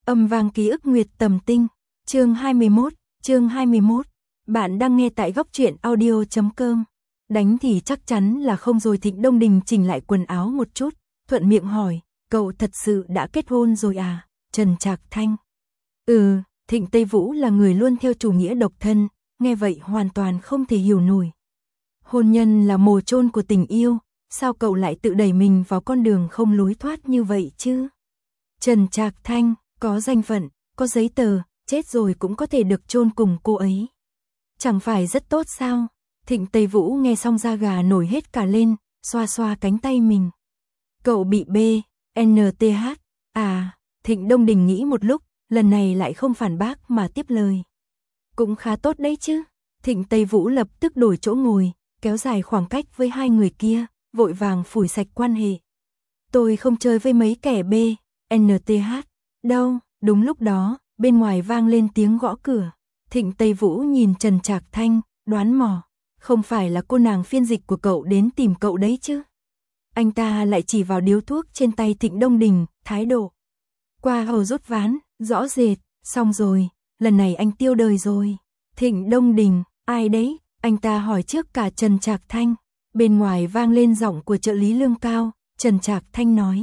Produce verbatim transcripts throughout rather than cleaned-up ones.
Âm vang ký ức Nguyệt Tầm Tinh, chương hai mươi mốt, chương hai mươi mốt. Bạn đang nghe tại góc truyện audio chấm com. Đánh thì chắc chắn là không rồi. Thịnh Đông Đình chỉnh lại quần áo một chút, thuận miệng hỏi, cậu thật sự đã kết hôn rồi à? Trần Trạc Thanh. Ừ, Thịnh Tây Vũ là người luôn theo chủ nghĩa độc thân, nghe vậy hoàn toàn không thể hiểu nổi. Hôn nhân là mồ chôn của tình yêu, sao cậu lại tự đẩy mình vào con đường không lối thoát như vậy chứ? Trần Trạc Thanh, có danh phận, có giấy tờ, chết rồi cũng có thể được chôn cùng cô ấy. Chẳng phải rất tốt sao? Thịnh Tây Vũ nghe xong da gà nổi hết cả lên, xoa xoa cánh tay mình. Cậu bị B, N T H, à, Thịnh Đông Đình nghĩ một lúc, lần này lại không phản bác mà tiếp lời. Cũng khá tốt đấy chứ. Thịnh Tây Vũ lập tức đổi chỗ ngồi, kéo dài khoảng cách với hai người kia, vội vàng phủi sạch quan hệ. Tôi không chơi với mấy kẻ B, N T H, đâu. Đúng lúc đó, bên ngoài vang lên tiếng gõ cửa. Thịnh Tây Vũ nhìn Trần Trạc Thanh, đoán mò, không phải là cô nàng phiên dịch của cậu đến tìm cậu đấy chứ? Anh ta lại chỉ vào điếu thuốc trên tay Thịnh Đông Đình, thái độ qua hầu rút ván, rõ rệt, xong rồi, lần này anh tiêu đời rồi. Thịnh Đông Đình, ai đấy? Anh ta hỏi trước cả Trần Trạc Thanh. Bên ngoài vang lên giọng của trợ lý Lương Cao, Trần Trạc Thanh nói.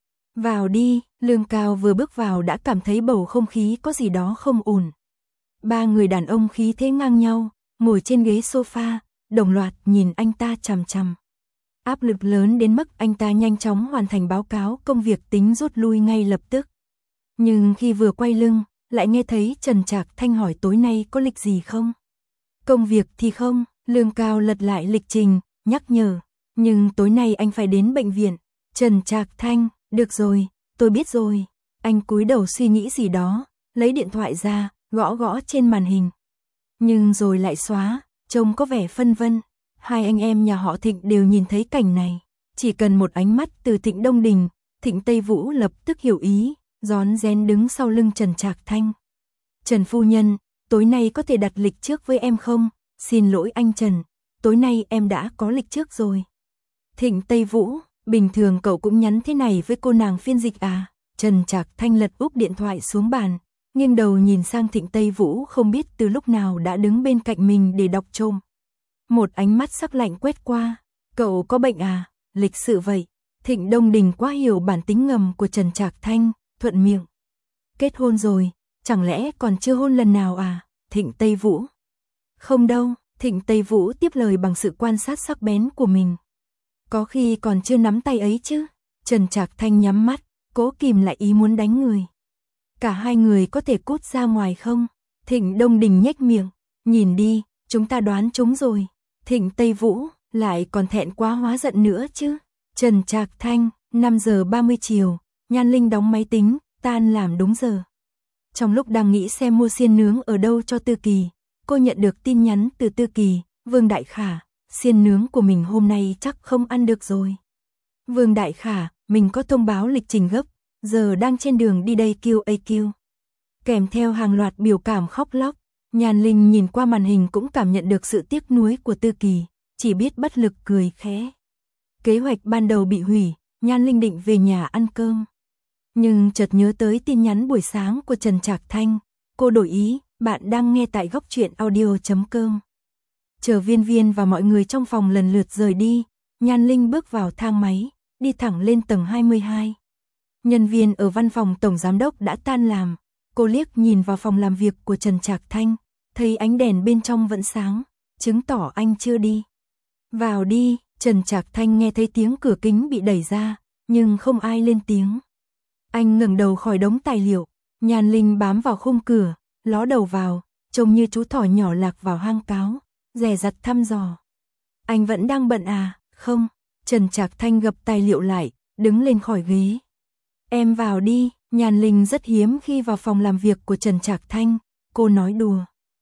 Vào đi. Lương Cao vừa bước vào đã cảm thấy bầu không khí có gì đó không ổn. Ba người đàn ông khí thế ngang nhau, ngồi trên ghế sofa, đồng loạt nhìn anh ta chằm chằm. Áp lực lớn đến mức anh ta nhanh chóng hoàn thành báo cáo công việc tính rút lui ngay lập tức. Nhưng khi vừa quay lưng, lại nghe thấy Trần Trạc Thanh hỏi tối nay có lịch gì không? Công việc thì không, Lương Cao lật lại lịch trình, nhắc nhở. Nhưng tối nay anh phải đến bệnh viện. Trần Trạc Thanh, được rồi, tôi biết rồi. Anh cúi đầu suy nghĩ gì đó, lấy điện thoại ra, gõ gõ trên màn hình. Nhưng rồi lại xóa, trông có vẻ phân vân. Hai anh em nhà họ Thịnh đều nhìn thấy cảnh này. Chỉ cần một ánh mắt từ Thịnh Đông Đình, Thịnh Tây Vũ lập tức hiểu ý, rón rén đứng sau lưng Trần Trạc Thanh. Trần phu nhân, tối nay có thể đặt lịch trước với em không? Xin lỗi anh Trần, tối nay em đã có lịch trước rồi. Thịnh Tây Vũ, bình thường cậu cũng nhắn thế này với cô nàng phiên dịch à? Trần Trạc Thanh lật úp điện thoại xuống bàn, nghiêng đầu nhìn sang Thịnh Tây Vũ không biết từ lúc nào đã đứng bên cạnh mình để đọc trộm. Một ánh mắt sắc lạnh quét qua, cậu có bệnh à? Lịch sự vậy. Thịnh Đông Đình quá hiểu bản tính ngầm của Trần Trạc Thanh, thuận miệng. Kết hôn rồi, chẳng lẽ còn chưa hôn lần nào à? Thịnh Tây Vũ. Không đâu, Thịnh Tây Vũ tiếp lời bằng sự quan sát sắc bén của mình. Có khi còn chưa nắm tay ấy chứ. Trần Trạc Thanh nhắm mắt, cố kìm lại ý muốn đánh người. Cả hai người có thể cút ra ngoài không? Thịnh Đông Đình nhếch miệng, nhìn đi, chúng ta đoán chúng rồi. Thịnh Tây Vũ, lại còn thẹn quá hóa giận nữa chứ. Trần Trạc Thanh, năm giờ ba mươi chiều, Nhan Linh đóng máy tính, tan làm đúng giờ. Trong lúc đang nghĩ xem mua xiên nướng ở đâu cho Tư Kỳ, cô nhận được tin nhắn từ Tư Kỳ, Vương Đại Khả, xiên nướng của mình hôm nay chắc không ăn được rồi. Vương Đại Khả, mình có thông báo lịch trình gấp, giờ đang trên đường đi đây Q A Q. Kèm theo hàng loạt biểu cảm khóc lóc, Nhan Linh nhìn qua màn hình cũng cảm nhận được sự tiếc nuối của Tư Kỳ, chỉ biết bất lực cười khẽ. Kế hoạch ban đầu bị hủy, Nhan Linh định về nhà ăn cơm. Nhưng chợt nhớ tới tin nhắn buổi sáng của Trần Trạc Thanh, cô đổi ý, bạn đang nghe tại góc truyện audio chấm com. Chờ Viên Viên và mọi người trong phòng lần lượt rời đi, Nhan Linh bước vào thang máy, đi thẳng lên tầng hai mươi hai. Nhân viên ở văn phòng tổng giám đốc đã tan làm, cô liếc nhìn vào phòng làm việc của Trần Trạc Thanh, thấy ánh đèn bên trong vẫn sáng, chứng tỏ anh chưa đi. Vào đi, Trần Trạc Thanh nghe thấy tiếng cửa kính bị đẩy ra, nhưng không ai lên tiếng. Anh ngẩng đầu khỏi đống tài liệu, Nhan Linh bám vào khung cửa, ló đầu vào, trông như chú thỏ nhỏ lạc vào hang cáo, dè dặt thăm dò. Anh vẫn đang bận à? Không. Trần Trạc Thanh gập tài liệu lại, đứng lên khỏi ghế. Em vào đi. Nhan Linh rất hiếm khi vào phòng làm việc của Trần Trạc Thanh, cô nói đùa.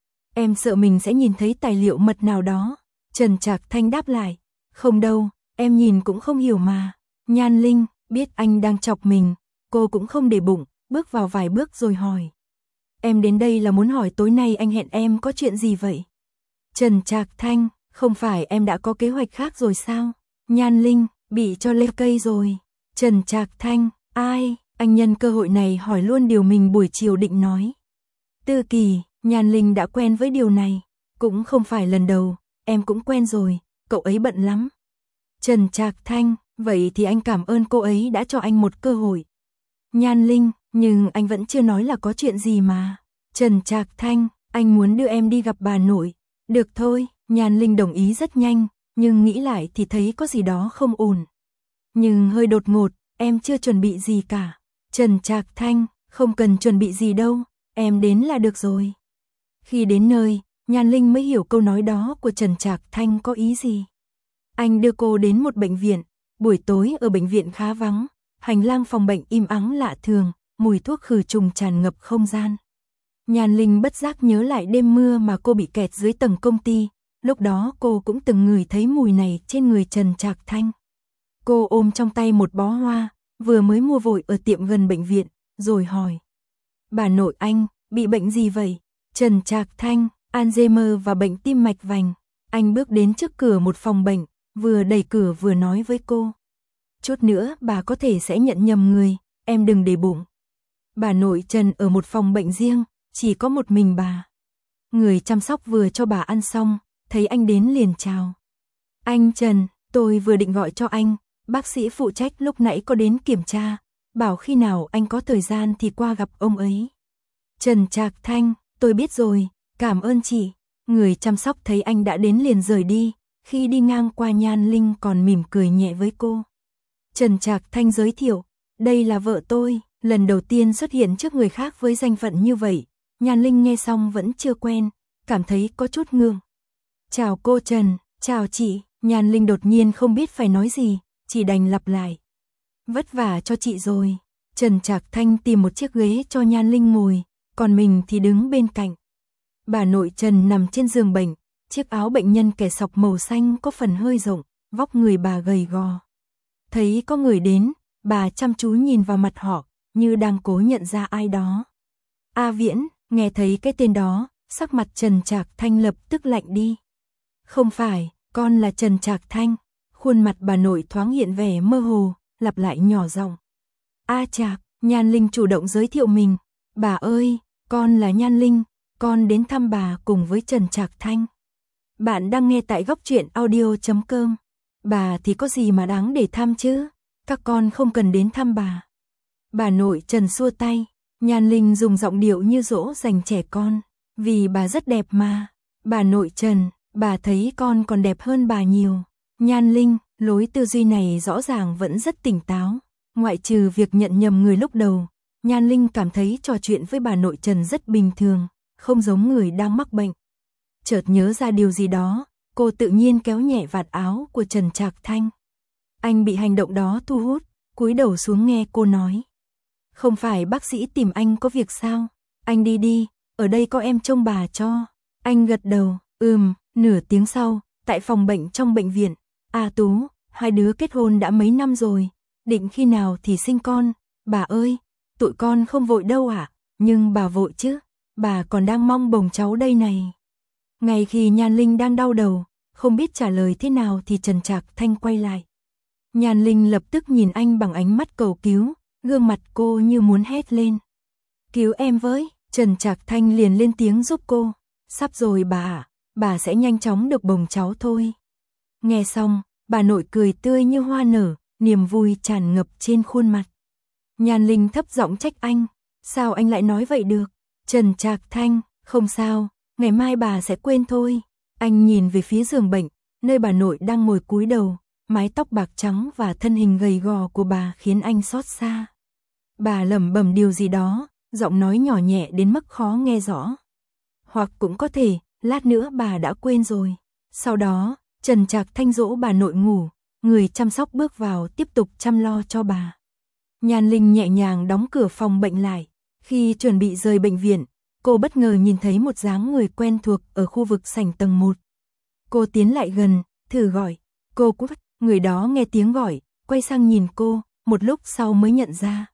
Em sợ mình sẽ nhìn thấy tài liệu mật nào đó. Trần Trạc Thanh đáp lại. Không đâu, em nhìn cũng không hiểu mà. Nhan Linh biết anh đang chọc mình, cô cũng không để bụng, bước vào vài bước rồi hỏi. Em đến đây là muốn hỏi tối nay anh hẹn em có chuyện gì vậy? Trần Trạc Thanh, không phải em đã có kế hoạch khác rồi sao? Nhan Linh, bị cho lê cây rồi. Trần Trạc Thanh, ai? Anh nhân cơ hội này hỏi luôn điều mình buổi chiều định nói. Tư Kỳ, Nhan Linh đã quen với điều này. Cũng không phải lần đầu, em cũng quen rồi, cậu ấy bận lắm. Trần Trạc Thanh, vậy thì anh cảm ơn cô ấy đã cho anh một cơ hội. Nhan Linh, nhưng anh vẫn chưa nói là có chuyện gì mà. Trần Trạc Thanh, anh muốn đưa em đi gặp bà nội. Được thôi, Nhan Linh đồng ý rất nhanh, nhưng nghĩ lại thì thấy có gì đó không ổn. Nhưng hơi đột ngột, em chưa chuẩn bị gì cả. Trần Trạc Thanh, không cần chuẩn bị gì đâu, em đến là được rồi. Khi đến nơi, Nhan Linh mới hiểu câu nói đó của Trần Trạc Thanh có ý gì. Anh đưa cô đến một bệnh viện, buổi tối ở bệnh viện khá vắng, hành lang phòng bệnh im ắng lạ thường, mùi thuốc khử trùng tràn ngập không gian. Nhan Linh bất giác nhớ lại đêm mưa mà cô bị kẹt dưới tầng công ty, lúc đó cô cũng từng ngửi thấy mùi này trên người Trần Trạc Thanh. Cô ôm trong tay một bó hoa, vừa mới mua vội ở tiệm gần bệnh viện, rồi hỏi. Bà nội anh, bị bệnh gì vậy? Trần Trạc Thanh, Alzheimer và bệnh tim mạch vành. Anh bước đến trước cửa một phòng bệnh, vừa đẩy cửa vừa nói với cô. Chút nữa bà có thể sẽ nhận nhầm người, em đừng để bụng. Bà nội Trần ở một phòng bệnh riêng, chỉ có một mình bà. Người chăm sóc vừa cho bà ăn xong, thấy anh đến liền chào. Anh Trần, tôi vừa định gọi cho anh, bác sĩ phụ trách lúc nãy có đến kiểm tra, bảo khi nào anh có thời gian thì qua gặp ông ấy. Trần Trạc Thanh, tôi biết rồi, cảm ơn chị. Người chăm sóc thấy anh đã đến liền rời đi, khi đi ngang qua Nhan Linh còn mỉm cười nhẹ với cô. Trần Trạc Thanh giới thiệu, đây là vợ tôi, lần đầu tiên xuất hiện trước người khác với danh phận như vậy. Nhan Linh nghe xong vẫn chưa quen, cảm thấy có chút ngượng. Chào cô Trần, chào chị. Nhan Linh đột nhiên không biết phải nói gì, chỉ đành lặp lại. Vất vả cho chị rồi. Trần Trạc Thanh tìm một chiếc ghế cho Nhan Linh ngồi, còn mình thì đứng bên cạnh. Bà nội Trần nằm trên giường bệnh, chiếc áo bệnh nhân kẻ sọc màu xanh có phần hơi rộng, vóc người bà gầy gò. Thấy có người đến, bà chăm chú nhìn vào mặt họ, như đang cố nhận ra ai đó. A Viễn, nghe thấy cái tên đó, sắc mặt Trần Trạc Thanh lập tức lạnh đi. Không phải, con là Trần Trạc Thanh. Khuôn mặt bà nội thoáng hiện vẻ mơ hồ, lặp lại nhỏ giọng. A Trạc, Nhan Linh chủ động giới thiệu mình. Bà ơi, con là Nhan Linh, con đến thăm bà cùng với Trần Trạc Thanh. Bạn đang nghe tại góc truyện audio chấm com. Bà thì có gì mà đáng để thăm chứ, các con không cần đến thăm bà. Bà nội Trần xua tay, Nhan Linh dùng giọng điệu như dỗ dành trẻ con, vì bà rất đẹp mà. Bà nội Trần, bà thấy con còn đẹp hơn bà nhiều. Nhan Linh, lối tư duy này rõ ràng vẫn rất tỉnh táo, ngoại trừ việc nhận nhầm người lúc đầu. Nhan Linh cảm thấy trò chuyện với bà nội Trần rất bình thường, không giống người đang mắc bệnh. Chợt nhớ ra điều gì đó, cô tự nhiên kéo nhẹ vạt áo của Trần Trạc Thanh. Anh bị hành động đó thu hút, cúi đầu xuống nghe cô nói. Không phải bác sĩ tìm anh có việc sao? Anh đi đi, ở đây có em trông bà cho. Anh gật đầu, ừm, nửa tiếng sau, tại phòng bệnh trong bệnh viện. A Tú, hai đứa kết hôn đã mấy năm rồi, định khi nào thì sinh con? Bà ơi, tụi con không vội đâu ạ, à? Nhưng bà vội chứ, bà còn đang mong bồng cháu đây này. Ngay khi Nhan Linh đang đau đầu, không biết trả lời thế nào thì Trần Trạc Thanh quay lại. Nhan Linh lập tức nhìn anh bằng ánh mắt cầu cứu, gương mặt cô như muốn hét lên. Cứu em với, Trần Trạc Thanh liền lên tiếng giúp cô. Sắp rồi bà ạ, bà sẽ nhanh chóng được bồng cháu thôi. Nghe xong, bà nội cười tươi như hoa nở, niềm vui tràn ngập trên khuôn mặt. Nhan Linh thấp giọng trách anh, sao anh lại nói vậy được? Trần Trạc Thanh, không sao, ngày mai bà sẽ quên thôi. Anh nhìn về phía giường bệnh, nơi bà nội đang ngồi cúi đầu, mái tóc bạc trắng và thân hình gầy gò của bà khiến anh xót xa. Bà lẩm bẩm điều gì đó, giọng nói nhỏ nhẹ đến mức khó nghe rõ. Hoặc cũng có thể, lát nữa bà đã quên rồi. Sau đó, Trần Trạc Thanh dỗ bà nội ngủ, người chăm sóc bước vào tiếp tục chăm lo cho bà. Nhan Linh nhẹ nhàng đóng cửa phòng bệnh lại. Khi chuẩn bị rời bệnh viện, cô bất ngờ nhìn thấy một dáng người quen thuộc ở khu vực sảnh tầng một. Cô tiến lại gần, thử gọi. Cô Cút, người đó nghe tiếng gọi, quay sang nhìn cô, một lúc sau mới nhận ra.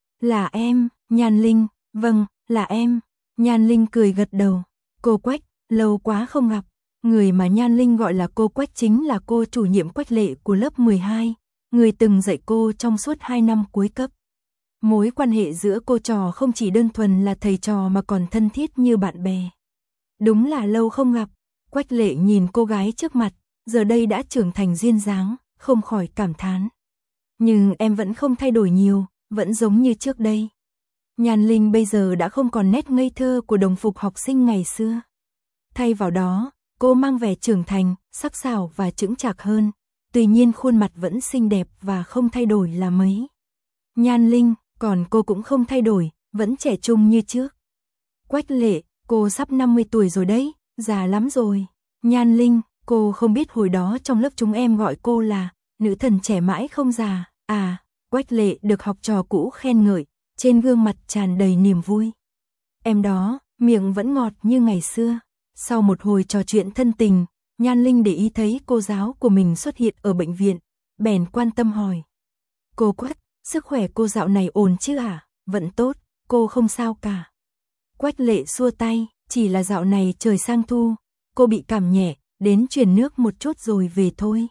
Là em, Nhan Linh, vâng, là em. Nhan Linh cười gật đầu. Cô Quách, lâu quá không gặp. Người mà Nhan Linh gọi là cô Quách chính là cô chủ nhiệm Quách Lệ của lớp mười hai, người từng dạy cô trong suốt hai năm cuối cấp. Mối quan hệ giữa cô trò không chỉ đơn thuần là thầy trò mà còn thân thiết như bạn bè. Đúng là lâu không gặp. Quách Lệ nhìn cô gái trước mặt, giờ đây đã trưởng thành duyên dáng, không khỏi cảm thán. Nhưng em vẫn không thay đổi nhiều, vẫn giống như trước đây. Nhan Linh bây giờ đã không còn nét ngây thơ của đồng phục học sinh ngày xưa. Thay vào đó, cô mang vẻ trưởng thành, sắc sảo và chững chạc hơn. Tuy nhiên khuôn mặt vẫn xinh đẹp và không thay đổi là mấy. Nhan Linh, còn cô cũng không thay đổi, vẫn trẻ trung như trước. Quách Lệ, cô sắp năm mươi tuổi rồi đấy, già lắm rồi. Nhan Linh, cô không biết hồi đó trong lớp chúng em gọi cô là nữ thần trẻ mãi không già. À, Quách Lệ được học trò cũ khen ngợi, trên gương mặt tràn đầy niềm vui. Em đó, miệng vẫn ngọt như ngày xưa. Sau một hồi trò chuyện thân tình, Nhan Linh để ý thấy cô giáo của mình xuất hiện ở bệnh viện, bèn quan tâm hỏi. Cô Quách, sức khỏe cô dạo này ổn chứ à? Vẫn tốt, cô không sao cả. Quách Lệ xua tay, chỉ là dạo này trời sang thu, cô bị cảm nhẹ, đến truyền nước một chút rồi về thôi.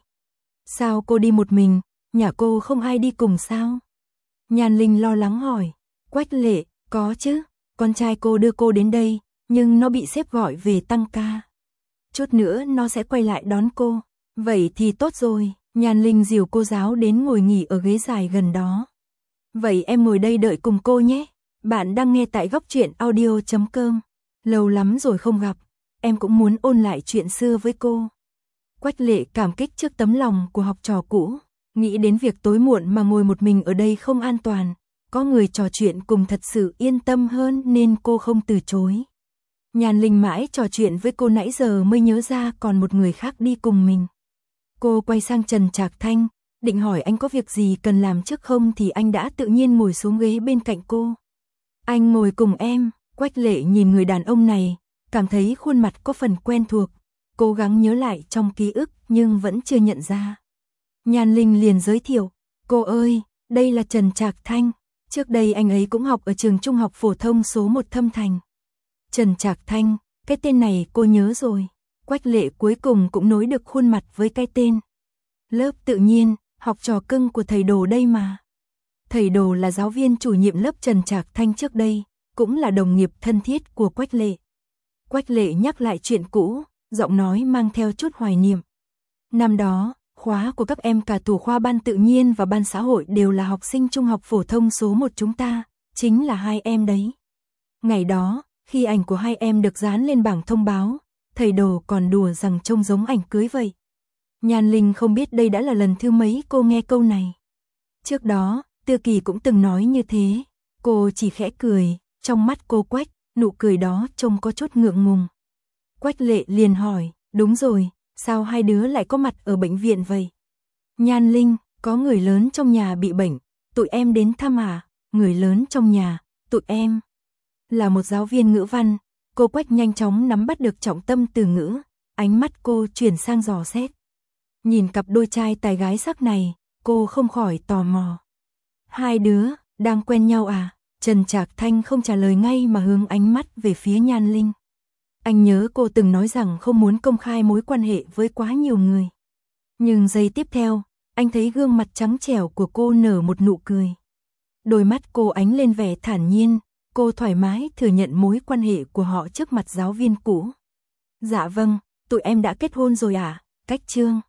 Sao cô đi một mình, nhà cô không ai đi cùng sao? Nhan Linh lo lắng hỏi. Quách Lệ, có chứ, con trai cô đưa cô đến đây, nhưng nó bị sếp gọi về tăng ca. Chút nữa nó sẽ quay lại đón cô. Vậy thì tốt rồi, Nhan Linh dìu cô giáo đến ngồi nghỉ ở ghế dài gần đó. Vậy em ngồi đây đợi cùng cô nhé. Bạn đang nghe tại góc truyện audio chấm com. Lâu lắm rồi không gặp, em cũng muốn ôn lại chuyện xưa với cô. Quách Lệ cảm kích trước tấm lòng của học trò cũ, nghĩ đến việc tối muộn mà ngồi một mình ở đây không an toàn, có người trò chuyện cùng thật sự yên tâm hơn nên cô không từ chối. Nhan Linh mãi trò chuyện với cô nãy giờ mới nhớ ra còn một người khác đi cùng mình. Cô quay sang Trần Trạc Thanh, định hỏi anh có việc gì cần làm trước không thì anh đã tự nhiên ngồi xuống ghế bên cạnh cô. Anh ngồi cùng em. Quách Lệ nhìn người đàn ông này, cảm thấy khuôn mặt có phần quen thuộc, cố gắng nhớ lại trong ký ức nhưng vẫn chưa nhận ra. Nhan Linh liền giới thiệu, cô ơi, đây là Trần Trạc Thanh, trước đây anh ấy cũng học ở trường trung học phổ thông số một Thâm Thành. Trần Trạc Thanh, cái tên này cô nhớ rồi. Quách Lệ cuối cùng cũng nối được khuôn mặt với cái tên. Lớp tự nhiên, học trò cưng của thầy Đồ đây mà. Thầy Đồ là giáo viên chủ nhiệm lớp Trần Trạc Thanh trước đây, cũng là đồng nghiệp thân thiết của Quách Lệ. Quách Lệ nhắc lại chuyện cũ, giọng nói mang theo chút hoài niệm. Năm đó, khóa của các em cả thủ khoa ban tự nhiên và ban xã hội đều là học sinh trung học phổ thông số một chúng ta, chính là hai em đấy. Ngày đó, khi ảnh của hai em được dán lên bảng thông báo, thầy Đồ còn đùa rằng trông giống ảnh cưới vậy. Nhan Linh không biết đây đã là lần thứ mấy cô nghe câu này. Trước đó, Tư Kỳ cũng từng nói như thế, cô chỉ khẽ cười, trong mắt cô Quách, nụ cười đó trông có chút ngượng ngùng. Quách Lệ liền hỏi, đúng rồi, sao hai đứa lại có mặt ở bệnh viện vậy? Nhan Linh, có người lớn trong nhà bị bệnh, tụi em đến thăm à? Người lớn trong nhà, tụi em là một giáo viên ngữ văn. Cô Quách nhanh chóng nắm bắt được trọng tâm từ ngữ, ánh mắt cô chuyển sang dò xét. Nhìn cặp đôi trai tài gái sắc này, cô không khỏi tò mò. Hai đứa, đang quen nhau à? Trần Trạc Thanh không trả lời ngay mà hướng ánh mắt về phía Nhan Linh. Anh nhớ cô từng nói rằng không muốn công khai mối quan hệ với quá nhiều người. Nhưng giây tiếp theo, anh thấy gương mặt trắng trẻo của cô nở một nụ cười. Đôi mắt cô ánh lên vẻ thản nhiên, cô thoải mái thừa nhận mối quan hệ của họ trước mặt giáo viên cũ. Dạ vâng, tụi em đã kết hôn rồi à? Cách Trương.